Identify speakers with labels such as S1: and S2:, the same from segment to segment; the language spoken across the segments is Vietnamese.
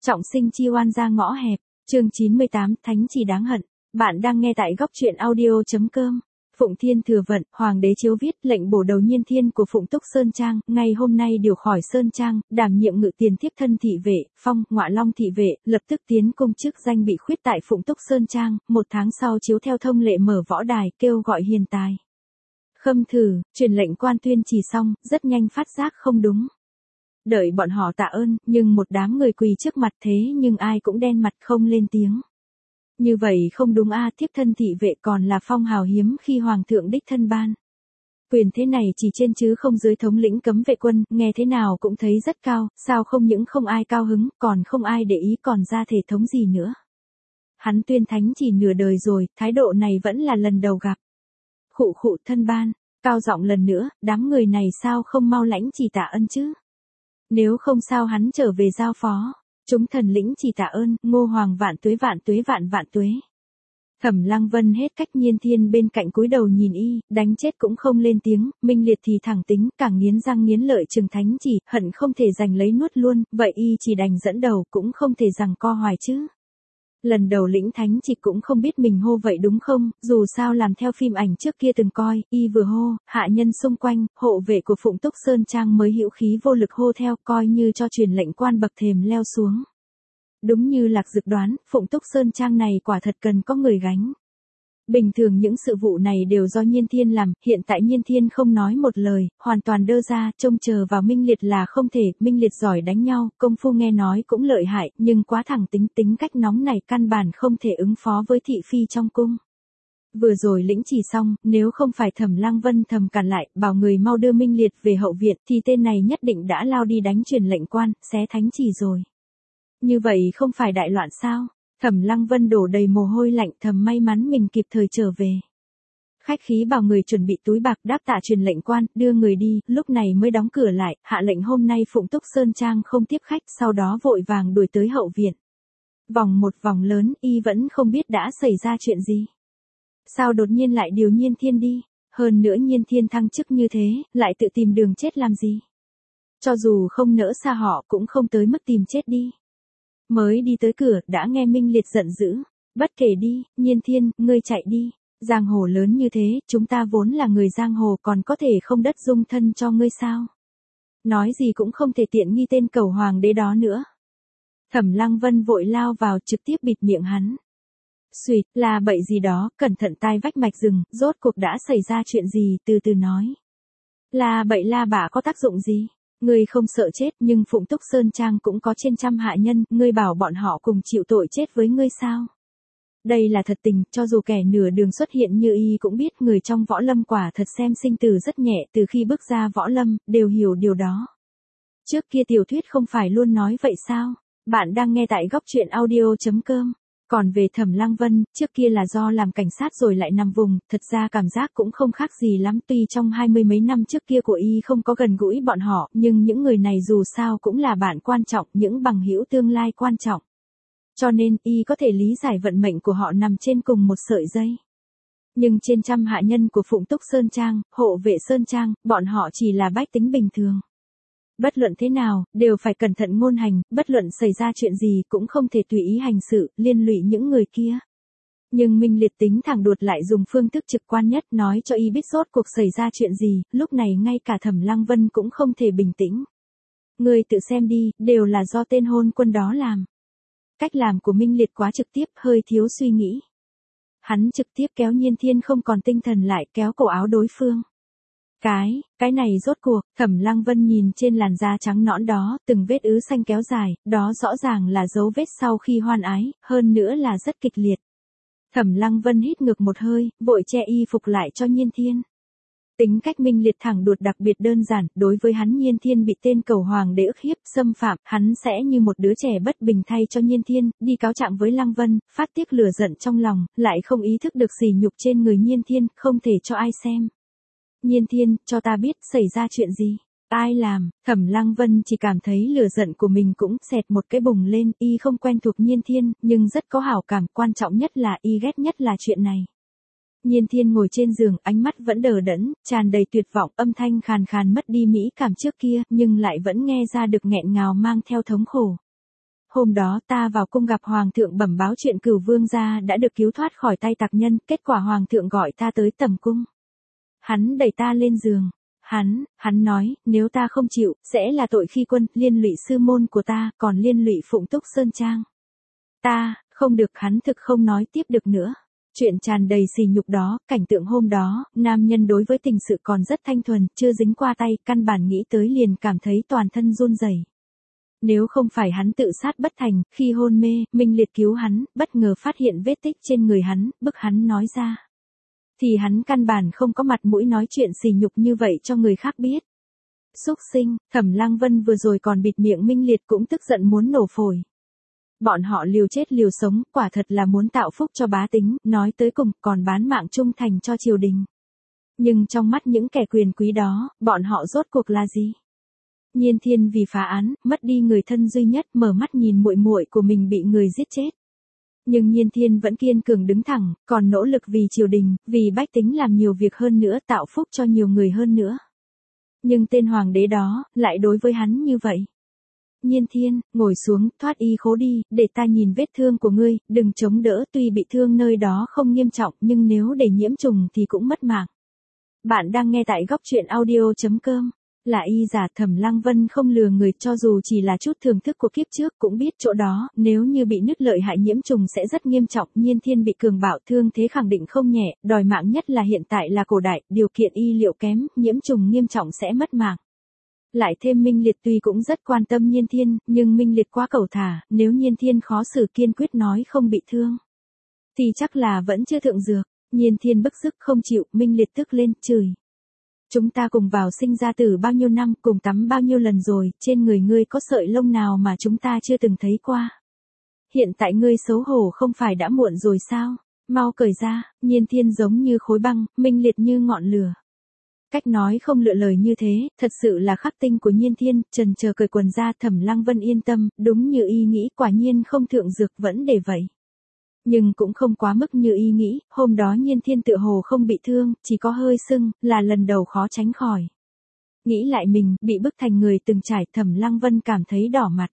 S1: Trọng sinh chi oan ra ngõ hẹp, chương 98, thánh chỉ đáng hận. Bạn đang nghe tại góc truyện audio.com. Phụng Thiên Thừa Vận, Hoàng đế chiếu viết lệnh bổ đầu Nhiên Thiên của Phụng Túc Sơn Trang, ngày hôm nay điều khỏi Sơn Trang, đảm nhiệm ngự tiền thiếp thân thị vệ, phong, Ngọa Long thị vệ, lập tức tiến công chức danh bị khuyết tại Phụng Túc Sơn Trang, 1 tháng sau chiếu theo thông lệ mở võ đài, kêu gọi hiền tài. Khâm thử, truyền lệnh quan tuyên chỉ xong, rất nhanh phát giác không đúng. Đợi bọn họ tạ ơn, nhưng một đám người quỳ trước mặt thế nhưng ai cũng đen mặt không lên tiếng. Như vậy không đúng a, thiếp thân thị vệ còn là phong hào hiếm khi hoàng thượng đích thân ban. Quyền thế này chỉ trên chứ không dưới thống lĩnh cấm vệ quân, nghe thế nào cũng thấy rất cao, sao không những không ai cao hứng, còn không ai để ý còn ra thể thống gì nữa. Hắn tuyên thánh chỉ nửa đời rồi, thái độ này vẫn là lần đầu gặp. Khụ khụ thân ban, cao giọng lần nữa, đám người này sao không mau lãnh chỉ tạ ơn chứ? Nếu không sao hắn trở về giao phó. Chúng thần lĩnh chỉ tạ ơn, Ngô Hoàng vạn tuế vạn tuế. Thẩm Lăng Vân hết cách Nhiên Thiên bên cạnh cúi đầu nhìn y, đánh chết cũng không lên tiếng, Minh Liệt thì thẳng tính, càng nghiến răng nghiến lợi trừng thánh chỉ, hận không thể giành lấy nuốt luôn, vậy y chỉ đành dẫn đầu, cũng không thể giằng co hoài chứ. Lần đầu lĩnh thánh chỉ cũng không biết mình hô vậy đúng không, dù sao làm theo phim ảnh trước kia từng coi, y vừa hô, hạ nhân xung quanh, hộ vệ của Phụng Túc Sơn Trang mới hữu khí vô lực hô theo, coi như cho truyền lệnh quan bậc thềm leo xuống. Đúng như Lạc Dực đoán, Phụng Túc Sơn Trang này quả thật cần có người gánh. Bình thường những sự vụ này đều do Nhiên Thiên làm, hiện tại Nhiên Thiên không nói một lời, hoàn toàn đơ ra, trông chờ vào Minh Liệt là không thể, Minh Liệt giỏi đánh nhau, công phu nghe nói cũng lợi hại, nhưng quá thẳng tính cách nóng này căn bản không thể ứng phó với thị phi trong cung. Vừa rồi lĩnh chỉ xong, nếu không phải Thẩm Lăng Vân thầm cản lại, bảo người mau đưa Minh Liệt về hậu viện, thì tên này nhất định đã lao đi đánh truyền lệnh quan, xé thánh chỉ rồi. Như vậy không phải đại loạn sao? Thẩm Lăng Vân đổ đầy mồ hôi lạnh, thầm may mắn mình kịp thời trở về. Khách khí bảo người chuẩn bị túi bạc đáp tạ truyền lệnh quan, đưa người đi, lúc này mới đóng cửa lại, hạ lệnh hôm nay Phụng Túc Sơn Trang không tiếp khách, sau đó vội vàng đuổi tới hậu viện. Vòng một vòng lớn, y vẫn không biết đã xảy ra chuyện gì. Sao đột nhiên lại điều Nhiên Thiên đi, hơn nữa Nhiên Thiên thăng chức như thế, lại tự tìm đường chết làm gì? Cho dù không nỡ xa họ cũng không tới mức tìm chết đi. Mới đi tới cửa, đã nghe Minh Liệt giận dữ. Bất kể đi, Nhiên Thiên, ngươi chạy đi. Giang hồ lớn như thế, chúng ta vốn là người giang hồ còn có thể không đất dung thân cho ngươi sao? Nói gì cũng không thể tiện nghi tên cẩu hoàng đế đó nữa. Thẩm Lăng Vân vội lao vào trực tiếp bịt miệng hắn. Xuyệt, là bậy gì đó, cẩn thận tai vách mạch rừng, rốt cuộc đã xảy ra chuyện gì, từ từ nói. Là bậy la bả có tác dụng gì? Ngươi không sợ chết, nhưng Phụng Túc Sơn Trang cũng có trên trăm hạ nhân, ngươi bảo bọn họ cùng chịu tội chết với ngươi sao? Đây là thật tình, cho dù kẻ nửa đường xuất hiện như y cũng biết người trong võ lâm quả thật xem sinh tử rất nhẹ, từ khi bước ra võ lâm, đều hiểu điều đó. Trước kia tiểu thuyết không phải luôn nói vậy sao? Bạn đang nghe tại góc truyện audio.com. Còn về Thẩm Lăng Vân, trước kia là do làm cảnh sát rồi lại nằm vùng, thật ra cảm giác cũng không khác gì lắm, tuy trong 20 mấy năm trước kia của y không có gần gũi bọn họ, nhưng những người này dù sao cũng là bạn quan trọng, những bằng hữu tương lai quan trọng. Cho nên, y có thể lý giải vận mệnh của họ nằm trên cùng một sợi dây. Nhưng trên trăm hạ nhân của Phụng Túc Sơn Trang, hộ vệ Sơn Trang, bọn họ chỉ là bách tính bình thường. Bất luận thế nào, đều phải cẩn thận ngôn hành, bất luận xảy ra chuyện gì cũng không thể tùy ý hành sự, liên lụy những người kia. Nhưng Minh Liệt tính thẳng đuột lại dùng phương thức trực quan nhất nói cho y biết rốt cuộc xảy ra chuyện gì, lúc này ngay cả Thẩm Lăng Vân cũng không thể bình tĩnh. Người tự xem đi, đều là do tên hôn quân đó làm. Cách làm của Minh Liệt quá trực tiếp, hơi thiếu suy nghĩ. Hắn trực tiếp kéo Nhiên Thiên không còn tinh thần lại, kéo cổ áo đối phương. Cái này rốt cuộc, Thẩm Lăng Vân nhìn trên làn da trắng nõn đó, từng vết ứ xanh kéo dài, đó rõ ràng là dấu vết sau khi hoan ái, hơn nữa là rất kịch liệt. Thẩm Lăng Vân hít ngược một hơi, vội che y phục lại cho Nhiên Thiên. Tính cách Minh Liệt thẳng đuột đặc biệt đơn giản, đối với hắn Nhiên Thiên bị tên cẩu hoàng đế ức hiếp, xâm phạm, hắn sẽ như một đứa trẻ bất bình thay cho Nhiên Thiên, đi cáo trạng với Lăng Vân, phát tiết lửa giận trong lòng, lại không ý thức được sỉ nhục trên người Nhiên Thiên, không thể cho ai xem. Nhiên Thiên, cho ta biết, xảy ra chuyện gì? Ai làm? Thẩm Lăng Vân chỉ cảm thấy lửa giận của mình cũng xẹt một cái bùng lên, y không quen thuộc Nhiên Thiên, nhưng rất có hảo cảm, quan trọng nhất là y ghét nhất là chuyện này. Nhiên Thiên ngồi trên giường, ánh mắt vẫn đờ đẫn, tràn đầy tuyệt vọng, âm thanh khàn khàn mất đi mỹ cảm trước kia, nhưng lại vẫn nghe ra được nghẹn ngào mang theo thống khổ. Hôm đó ta vào cung gặp hoàng thượng bẩm báo chuyện Cửu vương gia đã được cứu thoát khỏi tay tặc nhân, kết quả hoàng thượng gọi ta tới tầm cung. Hắn đẩy ta lên giường. Hắn nói, nếu ta không chịu, sẽ là tội khi quân, liên lụy sư môn của ta, còn liên lụy Phụng Túc Sơn Trang. Ta, không được, hắn thực không nói tiếp được nữa. Chuyện tràn đầy sỉ nhục đó, cảnh tượng hôm đó, nam nhân đối với tình sự còn rất thanh thuần, chưa dính qua tay, căn bản nghĩ tới liền cảm thấy toàn thân run rẩy. Nếu không phải hắn tự sát bất thành, khi hôn mê, Minh Liệt cứu hắn, bất ngờ phát hiện vết tích trên người hắn, bức hắn nói ra. Thì hắn căn bản không có mặt mũi nói chuyện sỉ nhục như vậy cho người khác biết. Súc sinh, Thẩm Lăng Vân vừa rồi còn bịt miệng Minh Liệt cũng tức giận muốn nổ phổi. Bọn họ liều chết liều sống, quả thật là muốn tạo phúc cho bá tính, nói tới cùng còn bán mạng trung thành cho triều đình. Nhưng trong mắt những kẻ quyền quý đó, bọn họ rốt cuộc là gì? Nhiên Thiên vì phá án, mất đi người thân duy nhất, mở mắt nhìn muội muội của mình bị người giết chết. Nhưng Nhiên Thiên vẫn kiên cường đứng thẳng, còn nỗ lực vì triều đình, vì bách tính làm nhiều việc hơn nữa, tạo phúc cho nhiều người hơn nữa. Nhưng tên hoàng đế đó, lại đối với hắn như vậy. Nhiên Thiên, ngồi xuống, thoát y khố đi, để ta nhìn vết thương của ngươi, đừng chống đỡ, tuy bị thương nơi đó không nghiêm trọng, nhưng nếu để nhiễm trùng thì cũng mất mạng. Bạn đang nghe tại góc truyện audio.com. Là y giả, Thẩm Lăng Vân không lừa người, cho dù chỉ là chút thưởng thức của kiếp trước cũng biết chỗ đó, nếu như bị nứt lợi hại nhiễm trùng sẽ rất nghiêm trọng, Nhiên Thiên bị cường bạo thương thế khẳng định không nhẹ, đòi mạng nhất là hiện tại là cổ đại, điều kiện y liệu kém, nhiễm trùng nghiêm trọng sẽ mất mạng. Lại thêm Minh Liệt tuy cũng rất quan tâm Nhiên Thiên, nhưng Minh Liệt quá cẩu thả, nếu Nhiên Thiên khó xử kiên quyết nói không bị thương, thì chắc là vẫn chưa thượng dược. Nhiên Thiên bức sức không chịu, Minh Liệt tức lên, chửi. Chúng ta cùng vào sinh ra tử bao nhiêu năm, cùng tắm bao nhiêu lần rồi, trên người ngươi có sợi lông nào mà chúng ta chưa từng thấy qua. Hiện tại ngươi xấu hổ không phải đã muộn rồi sao? Mau cởi ra. Nhiên Thiên giống như khối băng, Minh Liệt như ngọn lửa. Cách nói không lựa lời như thế, thật sự là khắc tinh của Nhiên Thiên, chần chờ cởi quần ra. Thẩm Lăng Vân yên tâm, đúng như y nghĩ, quả nhiên không thượng dược vẫn để vậy. Nhưng cũng không quá mức như y nghĩ, hôm đó Nhiên Thiên tựa hồ không bị thương, chỉ có hơi sưng, là lần đầu khó tránh khỏi. Nghĩ lại mình, bị bức thành người từng trải, Thẩm Lăng Vân cảm thấy đỏ mặt.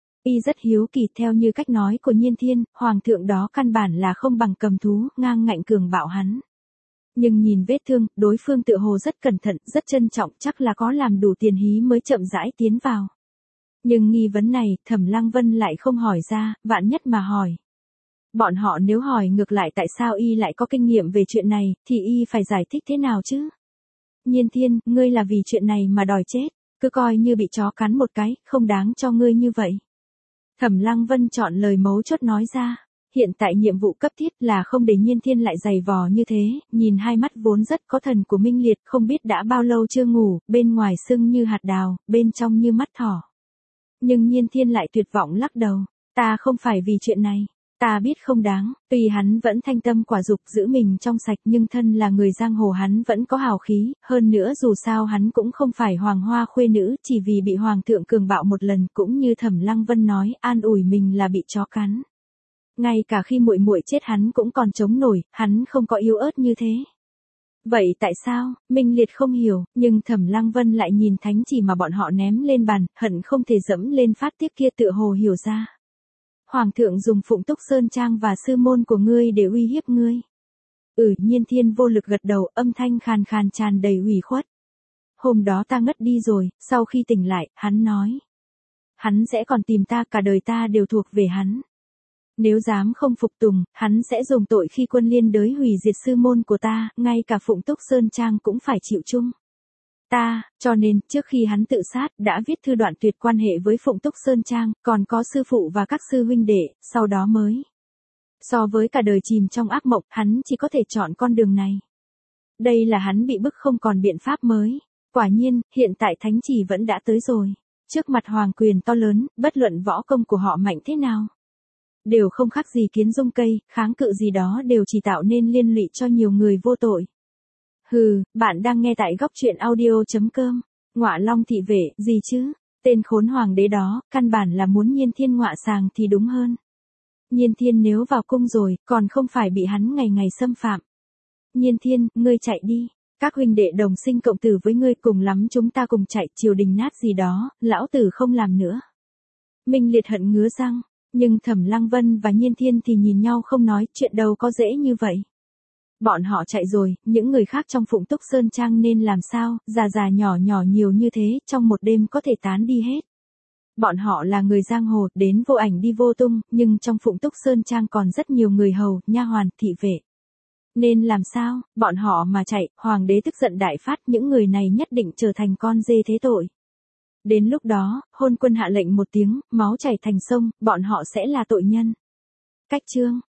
S1: Y rất hiếu kỳ, theo như cách nói của Nhiên Thiên, hoàng thượng đó căn bản là không bằng cầm thú, ngang ngạnh cường bạo hắn. Nhưng nhìn vết thương, đối phương tựa hồ rất cẩn thận, rất trân trọng, chắc là có làm đủ tiền hí mới chậm rãi tiến vào. Nhưng nghi vấn này, Thẩm Lăng Vân lại không hỏi ra, vạn nhất mà hỏi. Bọn họ nếu hỏi ngược lại tại sao y lại có kinh nghiệm về chuyện này, thì y phải giải thích thế nào chứ? Nhiên Thiên, ngươi là vì chuyện này mà đòi chết, cứ coi như bị chó cắn một cái, không đáng cho ngươi như vậy. Thẩm Lăng Vân chọn lời mấu chốt nói ra, hiện tại nhiệm vụ cấp thiết là không để Nhiên Thiên lại dày vò như thế, nhìn hai mắt vốn rất có thần của Minh Liệt, không biết đã bao lâu chưa ngủ, bên ngoài sưng như hạt đào, bên trong như mắt thỏ. Nhưng Nhiên Thiên lại tuyệt vọng lắc đầu, ta không phải vì chuyện này. Ta biết không đáng, tuy hắn vẫn thanh tâm quả dục giữ mình trong sạch nhưng thân là người giang hồ hắn vẫn có hào khí, hơn nữa dù sao hắn cũng không phải hoàng hoa khuê nữ, chỉ vì bị hoàng thượng cường bạo một lần, cũng như Thẩm Lăng Vân nói, an ủi mình là bị chó cắn. Ngay cả khi muội muội chết hắn cũng còn chống nổi, hắn không có yếu ớt như thế. Vậy tại sao? Minh Liệt không hiểu, nhưng Thẩm Lăng Vân lại nhìn thánh chỉ mà bọn họ ném lên bàn, hận không thể dẫm lên phát tiếp kia tựa hồ hiểu ra. Hoàng thượng dùng Phụng Túc Sơn Trang và sư môn của ngươi để uy hiếp ngươi. Nhiên Thiên vô lực gật đầu, âm thanh khàn khàn tràn đầy ủy khuất. Hôm đó ta ngất đi rồi, sau khi tỉnh lại, hắn nói. Hắn sẽ còn tìm ta, cả đời ta đều thuộc về hắn. Nếu dám không phục tùng, hắn sẽ dùng tội khi quân liên đới hủy diệt sư môn của ta, ngay cả Phụng Túc Sơn Trang cũng phải chịu chung. Cho nên, trước khi hắn tự sát, đã viết thư đoạn tuyệt quan hệ với Phụng Túc Sơn Trang, còn có sư phụ và các sư huynh đệ, sau đó mới. So với cả đời chìm trong ác mộng, hắn chỉ có thể chọn con đường này. Đây là hắn bị bức không còn biện pháp mới. Quả nhiên, hiện tại thánh chỉ vẫn đã tới rồi. Trước mặt hoàng quyền to lớn, bất luận võ công của họ mạnh thế nào. Đều không khác gì kiến dung cây, kháng cự gì đó đều chỉ tạo nên liên lụy cho nhiều người vô tội. Bạn đang nghe tại góc truyện audio.com. Ngọa Long thị vệ, gì chứ? Tên khốn hoàng đế đó, căn bản là muốn Nhiên Thiên ngọa sàng thì đúng hơn. Nhiên Thiên nếu vào cung rồi, còn không phải bị hắn ngày ngày xâm phạm. Nhiên Thiên, ngươi chạy đi. Các huynh đệ đồng sinh cộng tử với ngươi, cùng lắm chúng ta cùng chạy, triều đình nát gì đó, lão tử không làm nữa. Minh Liệt hận ngứa răng, Nhưng Thẩm Lăng Vân và Nhiên Thiên thì nhìn nhau không nói, chuyện đâu có dễ như vậy. Bọn họ chạy rồi, những người khác trong Phụng Túc Sơn Trang nên làm sao, già già nhỏ nhỏ nhiều như thế, trong một đêm có thể tán đi hết. Bọn họ là người giang hồ, đến vô ảnh đi vô tung, nhưng trong Phụng Túc Sơn Trang còn rất nhiều người hầu, nha hoàn, thị vệ. Nên làm sao, bọn họ mà chạy, hoàng đế tức giận đại phát, những người này nhất định trở thành con dê thế tội. Đến lúc đó, hôn quân hạ lệnh một tiếng, máu chảy thành sông, bọn họ sẽ là tội nhân. Cách chương